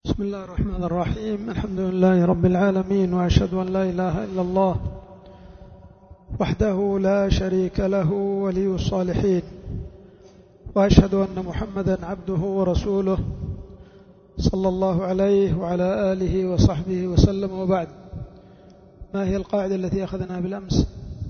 بسم الله الرحمن الرحيم. الحمد لله رب العالمين، وأشهد أن لا إله إلا الله وحده لا شريك له ولي الصالحين، وأشهد أن محمدا عبده ورسوله صلى الله عليه وعلى آله وصحبه وسلم. وبعد، ما هي القاعدة التي أخذنا بالأمس؟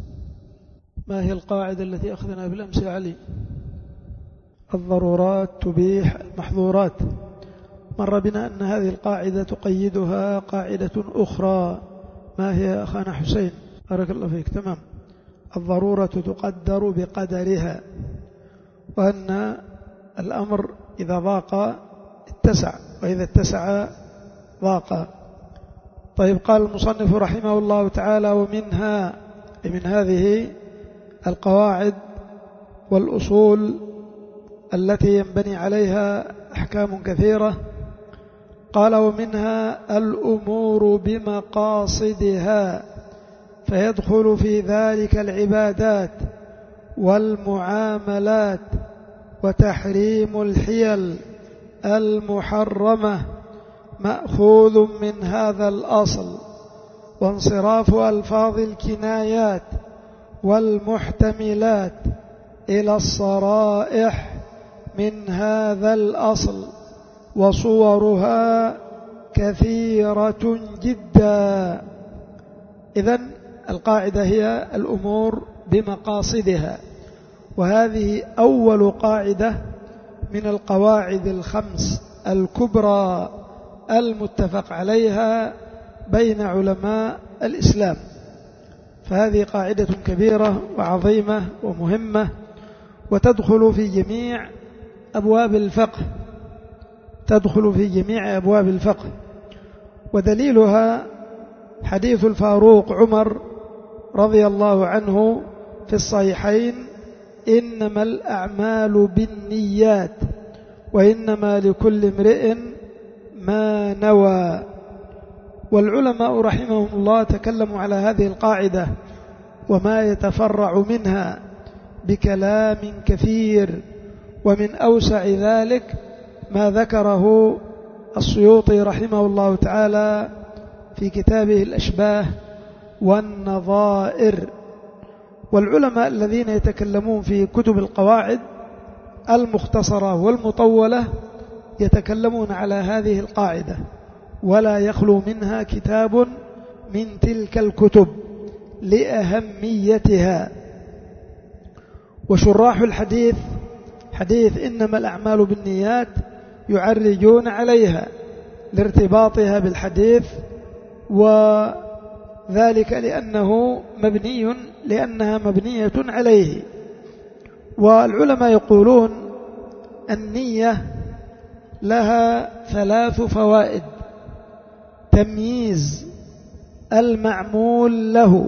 يا علي؟ الضرورات تبيح المحظورات. مر بنا أن هذه القاعدة تقيدها قاعدة أخرى. ما هي أخانا حسين؟ بارك الله فيك. تمام. الضرورة تقدر بقدرها، وأن الأمر إذا ضاق اتسع، وإذا اتسع ضاق. طيب، قال المصنف رحمه الله تعالى: من هذه القواعد والأصول التي ينبني عليها أحكام كثيرة، قال: ومنها الأمور بمقاصدها، فيدخل في ذلك العبادات والمعاملات وتحريم الحيل المحرمة مأخوذ من هذا الأصل، وانصراف ألفاظ الكنايات والمحتملات إلى الصرائح من هذا الأصل، وصورها كثيرة جدا. إذن القاعدة هي الأمور بمقاصدها، وهذه أول قاعدة من القواعد الخمس الكبرى المتفق عليها بين علماء الإسلام. فهذه قاعدة كبيرة وعظيمة ومهمة، وتدخل في جميع أبواب الفقه. ودليلها حديث الفاروق عمر رضي الله عنه في الصحيحين: إنما الأعمال بالنيات وإنما لكل امرئ ما نوى. والعلماء رحمهم الله تكلموا على هذه القاعدة وما يتفرع منها بكلام كثير، ومن أوسع ذلك ما ذكره السيوطي رحمه الله تعالى في كتابه الأشباه والنظائر. والعلماء الذين يتكلمون في كتب القواعد المختصرة والمطولة يتكلمون على هذه القاعدة، ولا يخلو منها كتاب من تلك الكتب لأهميتها. وشراح الحديث حديث إنما الأعمال بالنيات يعرجون عليها لارتباطها بالحديث، وذلك لأنها مبنية عليه. والعلماء يقولون النية لها 3 فوائد: تمييز المعمول له،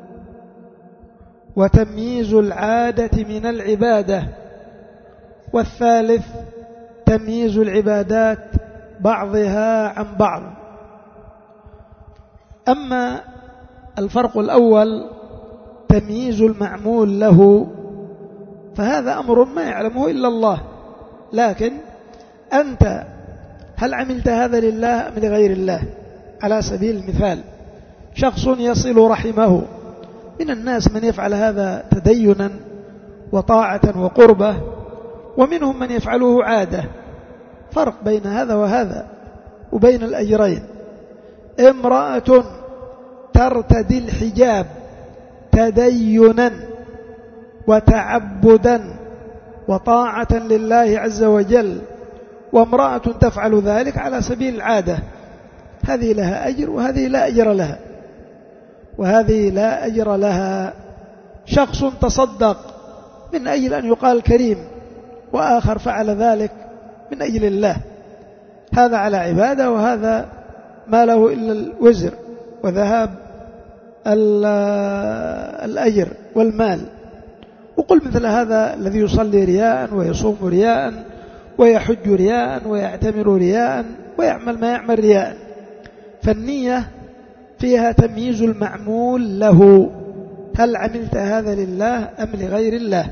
وتمييز العادة من العبادة، والثالث تمييز العبادات بعضها عن بعض. أما الفرق الأول تمييز المعمول له، فهذا أمر ما يعلمه إلا الله. لكن أنت هل عملت هذا لله أم لغير الله؟ على سبيل المثال، شخص يصل رحمه، من الناس من يفعل هذا تدينا وطاعة وقربة، ومنهم من يفعله عادة. فرق بين هذا وهذا وبين الأجرين. امرأة ترتدي الحجاب تدينا وتعبدا وطاعة لله عز وجل، وامرأة تفعل ذلك على سبيل العادة، هذه لها أجر وهذه لا أجر لها. شخص تصدق من أجل أن يقال كريم، وآخر فعل ذلك من أجل الله، هذا على عبادة، وهذا ما له إلا الوزر وذهاب الأجر والمال. وقل مثل هذا الذي يصلي رياء ويصوم رياء ويحج رياء ويعتمر رياء ويعمل ما يعمل رياء. فالنية فيها تمييز المعمول له، هل عملت هذا لله أم لغير الله؟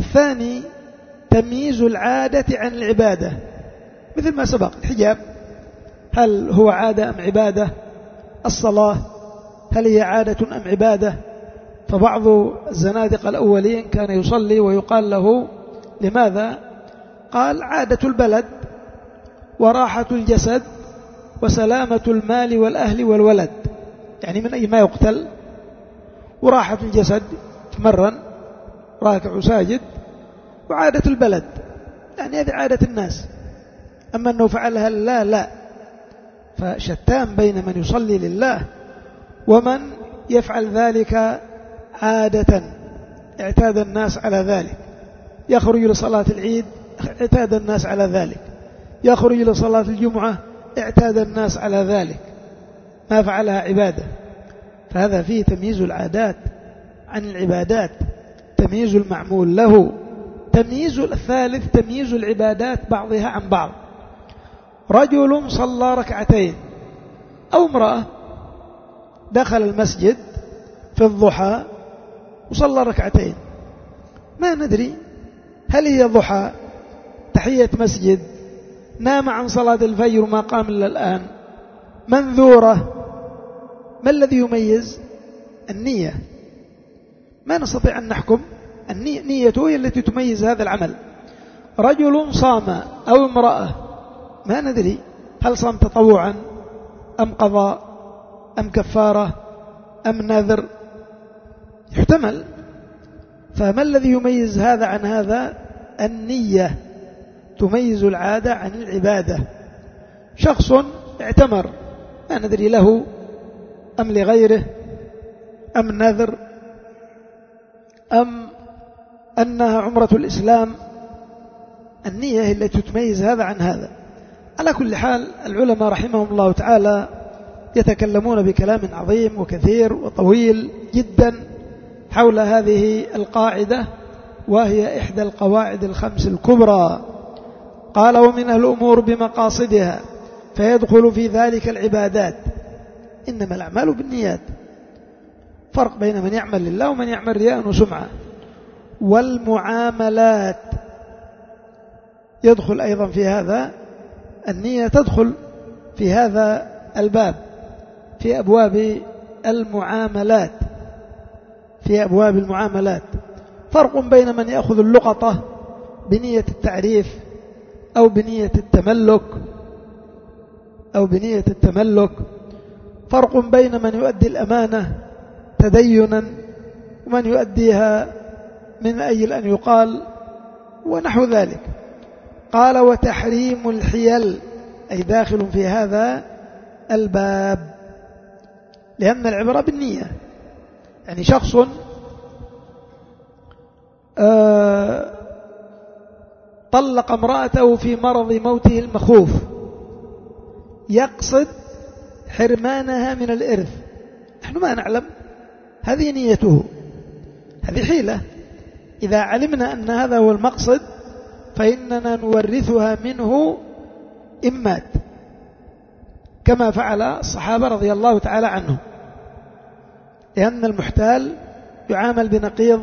الثاني تمييز العادة عن العبادة، مثل ما سبق: الحجاب هل هو عادة أم عبادة؟ الصلاة هل هي عادة أم عبادة؟ فبعض الزنادقة الأولين كان يصلي ويقال له لماذا؟ قال عادة البلد وراحة الجسد وسلامة المال والأهل والولد، يعني من أي ما يقتل، وراحة الجسد تمرن راكع وساجد، وعادة البلد يعني هذه عادة الناس، أما أنه فعلها لله لا. فشتان بين من يصلي لله ومن يفعل ذلك عادة اعتاد الناس على ذلك، يخرج لصلاة العيد اعتاد الناس على ذلك، يخرج لصلاة الجمعة اعتاد الناس على ذلك، ما فعلها عبادة. فهذا فيه تمييز العادات عن العبادات، تمييز المعمول له. تمييز الثالث تمييز العبادات بعضها عن بعض. رجل صلى ركعتين أو امرأة دخل المسجد في الضحى وصلى ركعتين، ما ندري هل هي ضحى تحية مسجد، نام عن صلاة الفجر وما قام إلا الآن، منذورة، ما الذي يميز؟ النية. ما نستطيع أن نحكم، نيته هي التي تميز هذا العمل. رجل صام أو امرأة، ما ندري هل صام تطوعا أم قضاء أم كفارة أم نذر، يحتمل. فما الذي يميز هذا عن هذا؟ النية تميز العادة عن العبادة. شخص اعتمر، ما ندري له أم لغيره أم نذر أم أنها عمرة الإسلام، النية هي التي تميز هذا عن هذا. على كل حال العلماء رحمهم الله تعالى يتكلمون بكلام عظيم وكثير وطويل جدا حول هذه القاعدة، وهي إحدى القواعد الخمس الكبرى. قال ومنها الأمور بمقاصدها فيدخل في ذلك العبادات، إنما الأعمال بالنيات، فرق بين من يعمل لله ومن يعمل رياء وسمعة. والمعاملات يدخل أيضا في هذا، النية تدخل في هذا الباب، في أبواب المعاملات، في أبواب المعاملات. فرق بين من يأخذ اللقطة بنية التعريف أو بنية التملك، فرق بين من يؤدي الأمانة تدينا ومن يؤديها من أجل أن يقال ونحو ذلك. قال وتحريم الحيل أي داخل في هذا الباب، لأن العبرة بالنية. يعني شخص طلق امرأته في مرض موته المخوف، يقصد حرمانها من الإرث، نحن ما نعلم، هذه نيته، هذه حيلة. إذا علمنا أن هذا هو المقصد فإننا نورثها منه إن مات، كما فعل الصحابة رضي الله تعالى عنهم، لأن المحتال يعامل بنقيض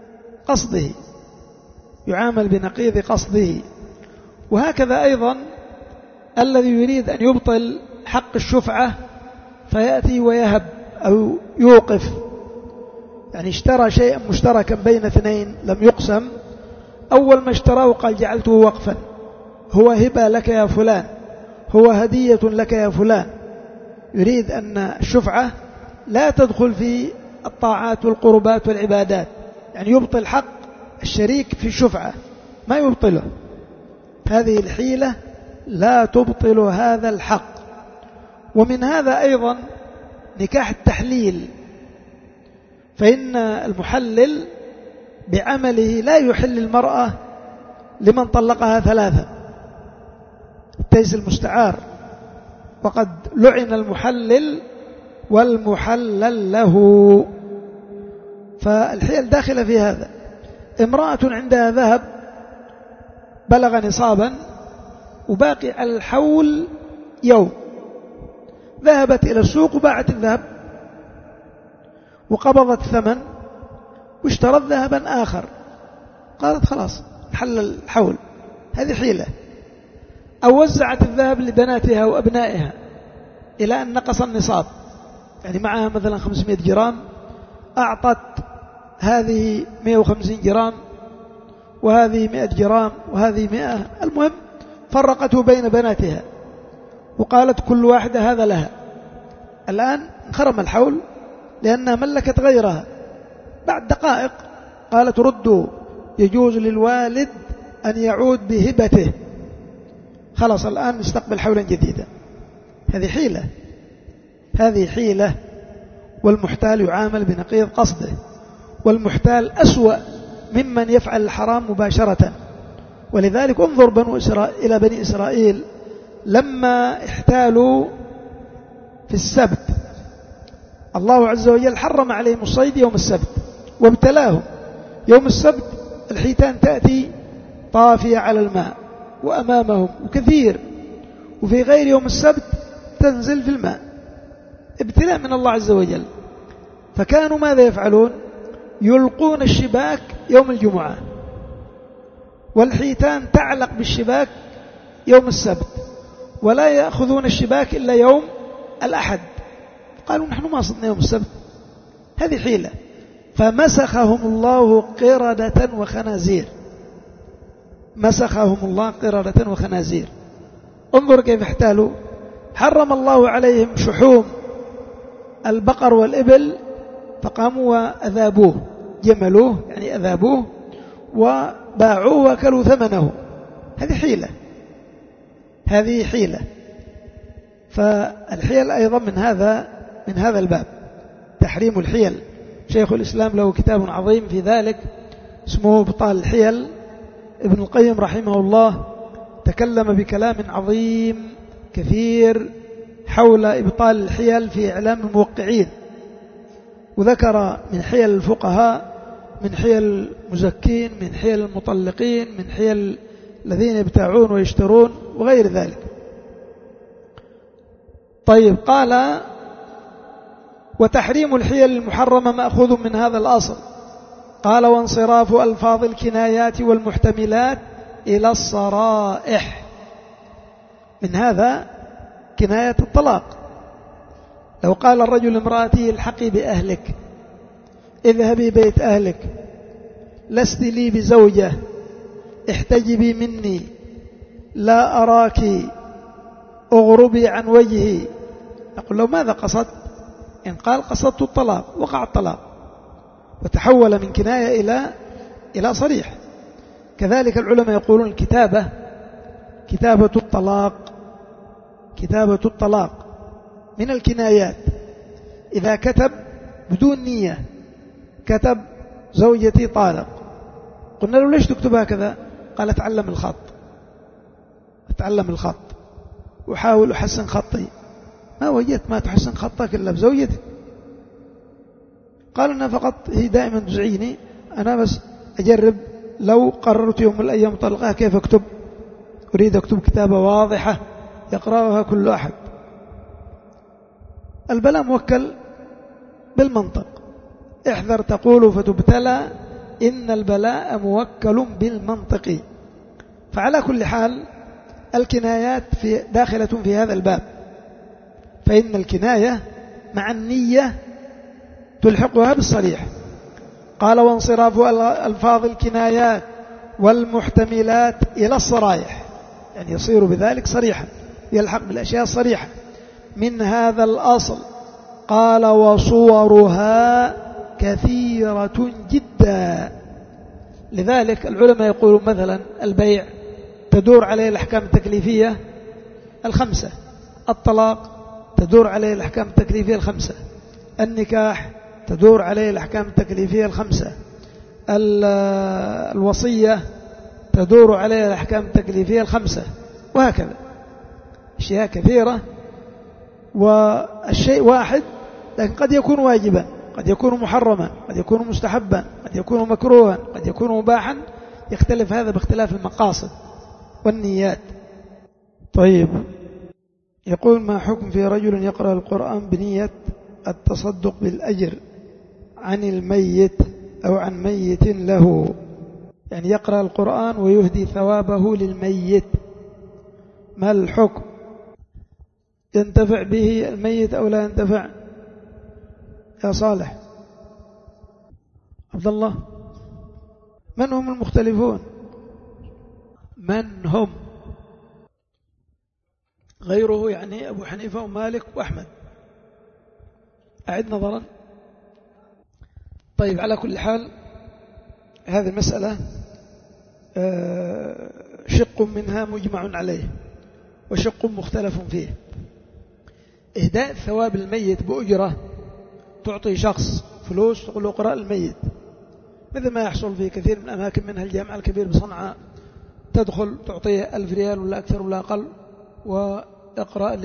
قصده، وهكذا أيضا الذي يريد أن يبطل حق الشفعة فيأتي ويهب أو يوقف، يعني اشترى شيئا مشتركا بين اثنين لم يقسم، أول ما اشتراه قال جعلته وقفا، هو هبة لك يا فلان، هو هدية لك يا فلان. يريد أن الشفعة لا تدخل في الطاعات والقربات والعبادات، يعني يبطل حق الشريك في الشفعة، ما يبطله. هذه الحيلة لا تبطل هذا الحق. ومن هذا أيضا نكاح التحليل، فإن المحلل بعمله لا يحل المرأة لمن طلقها ثلاثة، التيس المستعار، وقد لعن المحلل والمحلل له. فالحيل داخلة في هذا. امرأة عندها ذهب بلغ نصابا وباقي على الحول يوم، ذهبت إلى السوق وباعت الذهب وقبضت ثمن واشترت ذهبا آخر، قالت خلاص حل الحول، هذه حيلة. أو وزعت الذهب لبناتها وأبنائها إلى أن نقص النصاب، يعني معها مثلا 500 جرام، أعطت هذه 150 جرام وهذه 100 جرام وهذه 100، المهم فرقته بين بناتها وقالت كل واحدة هذا لها. الآن انخرم الحول لأنها ملكت غيرها. بعد دقائق قالت ردوا، يجوز للوالد أن يعود بهبته، خلاص الآن نستقبل حولا جديدا. هذه حيلة، والمحتال يعامل بنقيض قصده، والمحتال أسوأ ممن يفعل الحرام مباشرة. ولذلك انظر إلى بني إسرائيل لما احتالوا في السبت، الله عز وجل حرم عليهم الصيد يوم السبت وابتلاهم. يوم السبت الحيتان تأتي طافية على الماء وأمامهم وكثير، وفي غير يوم السبت تنزل في الماء، ابتلاء من الله عز وجل. فكانوا ماذا يفعلون؟ يلقون الشباك يوم الجمعة، والحيتان تعلق بالشباك يوم السبت، ولا يأخذون الشباك إلا يوم الأحد. قالوا نحن ما صدنا يوم السبت. هذه حيلة. فمسخهم الله قردة وخنازير، مسخهم الله قردة وخنازير. انظر كيف احتالوا. حرم الله عليهم شحوم البقر والإبل، فقاموا وأذابوه، جملوه يعني أذابوه وباعوه وأكلوا ثمنه. هذه حيلة. فالحيل أيضا من هذا الباب، تحريم الحيل. شيخ الإسلام له كتاب عظيم في ذلك اسمه إبطال الحيل. ابن القيم رحمه الله تكلم بكلام عظيم كثير حول إبطال الحيل في إعلام الموقعين، وذكر من حيل الفقهاء، من حيل المزكين، من حيل المطلقين، من حيل الذين يبتاعون ويشترون وغير ذلك. طيب، قال وتحريم الحيل المحرمة مأخوذ من هذا الأصل. قال وانصراف ألفاظ الكنايات والمحتملات إلى الصرائح، من هذا كناية الطلاق. لو قال الرجل امرأته الحقي بأهلك، اذهبي بيت أهلك، لست لي بزوجة، احتجبي مني، لا أراك، اغربي عن وجهي، نقول له ماذا قصد؟ إن قال قصدت الطلاق وقع الطلاق، وتحول من كناية إلى صريح. كذلك العلماء يقولون الكتابة، كتابة الطلاق من الكنايات. إذا كتب بدون نية، كتب زوجتي طالق، قلنا له ليش تكتب هكذا؟ قال أتعلم الخط وحاول أحسن خطي، ما وجدت ما تحسن خطك إلا بزوجتي. قال أنا فقط هي دائما تزعيني، أنا بس أجرب، لو قررت يوم من الأيام طلقها كيف أكتب؟ أريد أكتب كتابة واضحة يقرأها كل أحد. البلاء موكل بالمنطق، احذر تقول فتبتلى، إن البلاء موكل بالمنطق. فعلى كل حال الكنايات داخلة في هذا الباب، فإن الكناية مع النية تلحقها بالصريح. قال وانصراف ألفاظ الكنايات والمحتملات إلى الصرائح، يعني يصير بذلك صريحا، يلحق بالأشياء الصريحة. من هذا الأصل قال وصورها كثيرة جدا. لذلك العلماء يقولون مثلا البيع تدور عليه الأحكام التكليفية 5، الطلاق تدور عليه الأحكام التكليفية 5، النكاح تدور عليه الأحكام التكليفية 5، الوصية تدور عليه الأحكام التكليفية 5، وهكذا أشياء كثيرة. والشيء واحد، لكن قد يكون واجبا، قد يكون محرما، قد يكون مستحبا، قد يكون مكروها، قد يكون مباحا، يختلف هذا باختلاف المقاصد والنيات. طيب، يقول ما حكم في رجل يقرأ القرآن بنية التصدق بالأجر عن الميت أو عن ميت له، يعني يقرأ القرآن ويهدي ثوابه للميت، ما الحكم؟ ينتفع به الميت أو لا ينتفع؟ يا صالح عبد الله، من هم المختلفون؟ من هم؟ غيره يعني أبو حنيفة ومالك وأحمد. أعد نظرا. طيب، على كل حال هذه المسألة شق منها مجمع عليه وشق مختلف فيه. إهداء ثواب الميت بأجرة، تعطي شخص فلوس تقول له اقرأ الميت، مثل ما يحصل في كثير من الأماكن، منها الجامع الكبير بصنعاء، تدخل تعطيه 1000 ريال ولا أكثر ولا أقل ويقرأ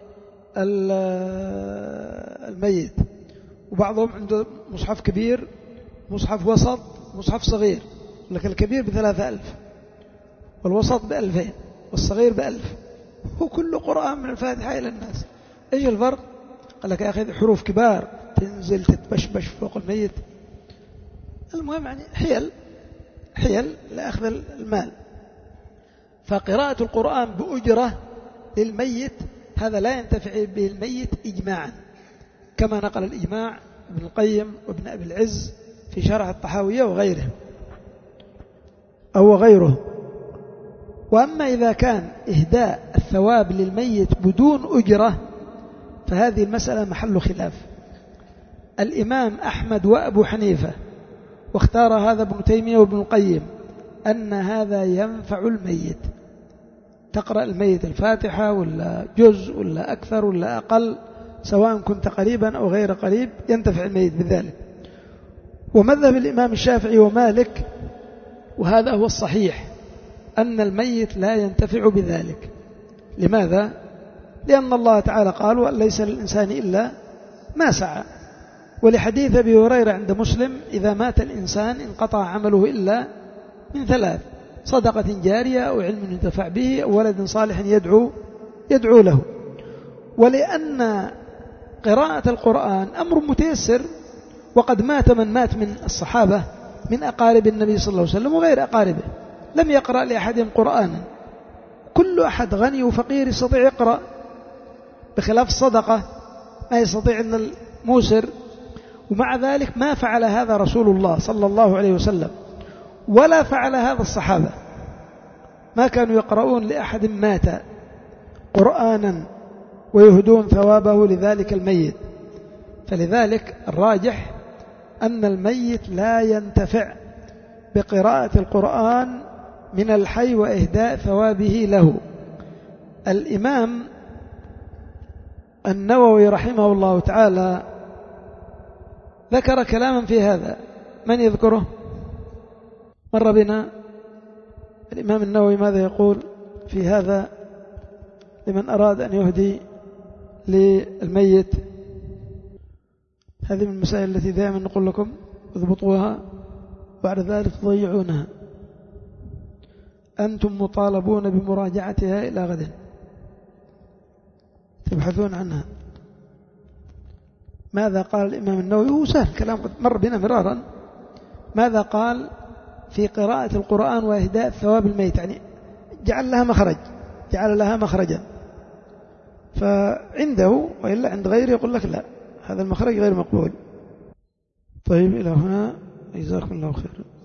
للميت. وبعضهم عنده مصحف كبير، مصحف وسط، مصحف صغير، لكن الكبير ب3000 والوسط ب2000 والصغير ب1000، هو كله قرآن من الفاتحة إلى الناس. إيش الفرق؟ قال لك يا أخي حروف كبار تنزل تتبشبش فوق الميت. المهم يعني حيل لأخذ المال. فقراءة القرآن بأجرة للميت هذا لا ينتفع به الميت إجماعا، كما نقل الإجماع ابن القيم وابن أبي العز في شرح الطحاوية وغيره أو غيره. وأما إذا كان إهداء الثواب للميت بدون أجرة فهذه المسألة محل خلاف. الإمام أحمد وأبو حنيفة، واختار هذا ابن تيمية وابن القيم، أن هذا ينفع الميت. تقرأ الميت الفاتحة ولا جزء ولا أكثر ولا أقل، سواء كنت قريبا أو غير قريب، ينتفع الميت بذلك. ومذهب الإمام الشافعي ومالك، وهذا هو الصحيح، أن الميت لا ينتفع بذلك. لماذا؟ لأن الله تعالى قال وأن ليس للإنسان إلا ما سعى، ولحديث أبي هريرة عند مسلم إذا مات الإنسان انقطع عمله إلا من 3: صدقة جارية أو علم ينتفع به أو ولد صالح يدعو له. ولأن قراءة القرآن أمر متيسر، وقد مات من مات من الصحابة من أقارب النبي صلى الله عليه وسلم وغير أقاربه لم يقرأ لأحد قرآنا، كل أحد غني وفقير يستطيع يقرأ، بخلاف الصدقة ما يستطيع إلا الموسر. ومع ذلك ما فعل هذا رسول الله صلى الله عليه وسلم، ولا فعل هذا الصحابة، ما كانوا يقرؤون لأحد مات قرآنا ويهدون ثوابه لذلك الميت. فلذلك الراجح أن الميت لا ينتفع بقراءة القرآن من الحي وإهداء ثوابه له. الإمام النووي رحمه الله تعالى ذكر كلاما في هذا، من يذكره؟ مر بنا الإمام النووي ماذا يقول في هذا لمن أراد أن يهدي للميت؟ هذه من المسائل التي دائما نقول لكم اضبطوها، بعد ذلك تضيعونها. أنتم مطالبون بمراجعتها إلى غد، تبحثون عنها. ماذا قال الإمام النووي؟ هو سهل، كلام قد مر بنا مرارا. ماذا قال في قراءة القرآن وإهداء ثواب الميت؟ يعني جعل لها مخرجا، فعنده وإلا عند غيره يقول لك لا، هذا المخرج غير مقبول. طيب، إلى هنا، جزاكم الله خيرا.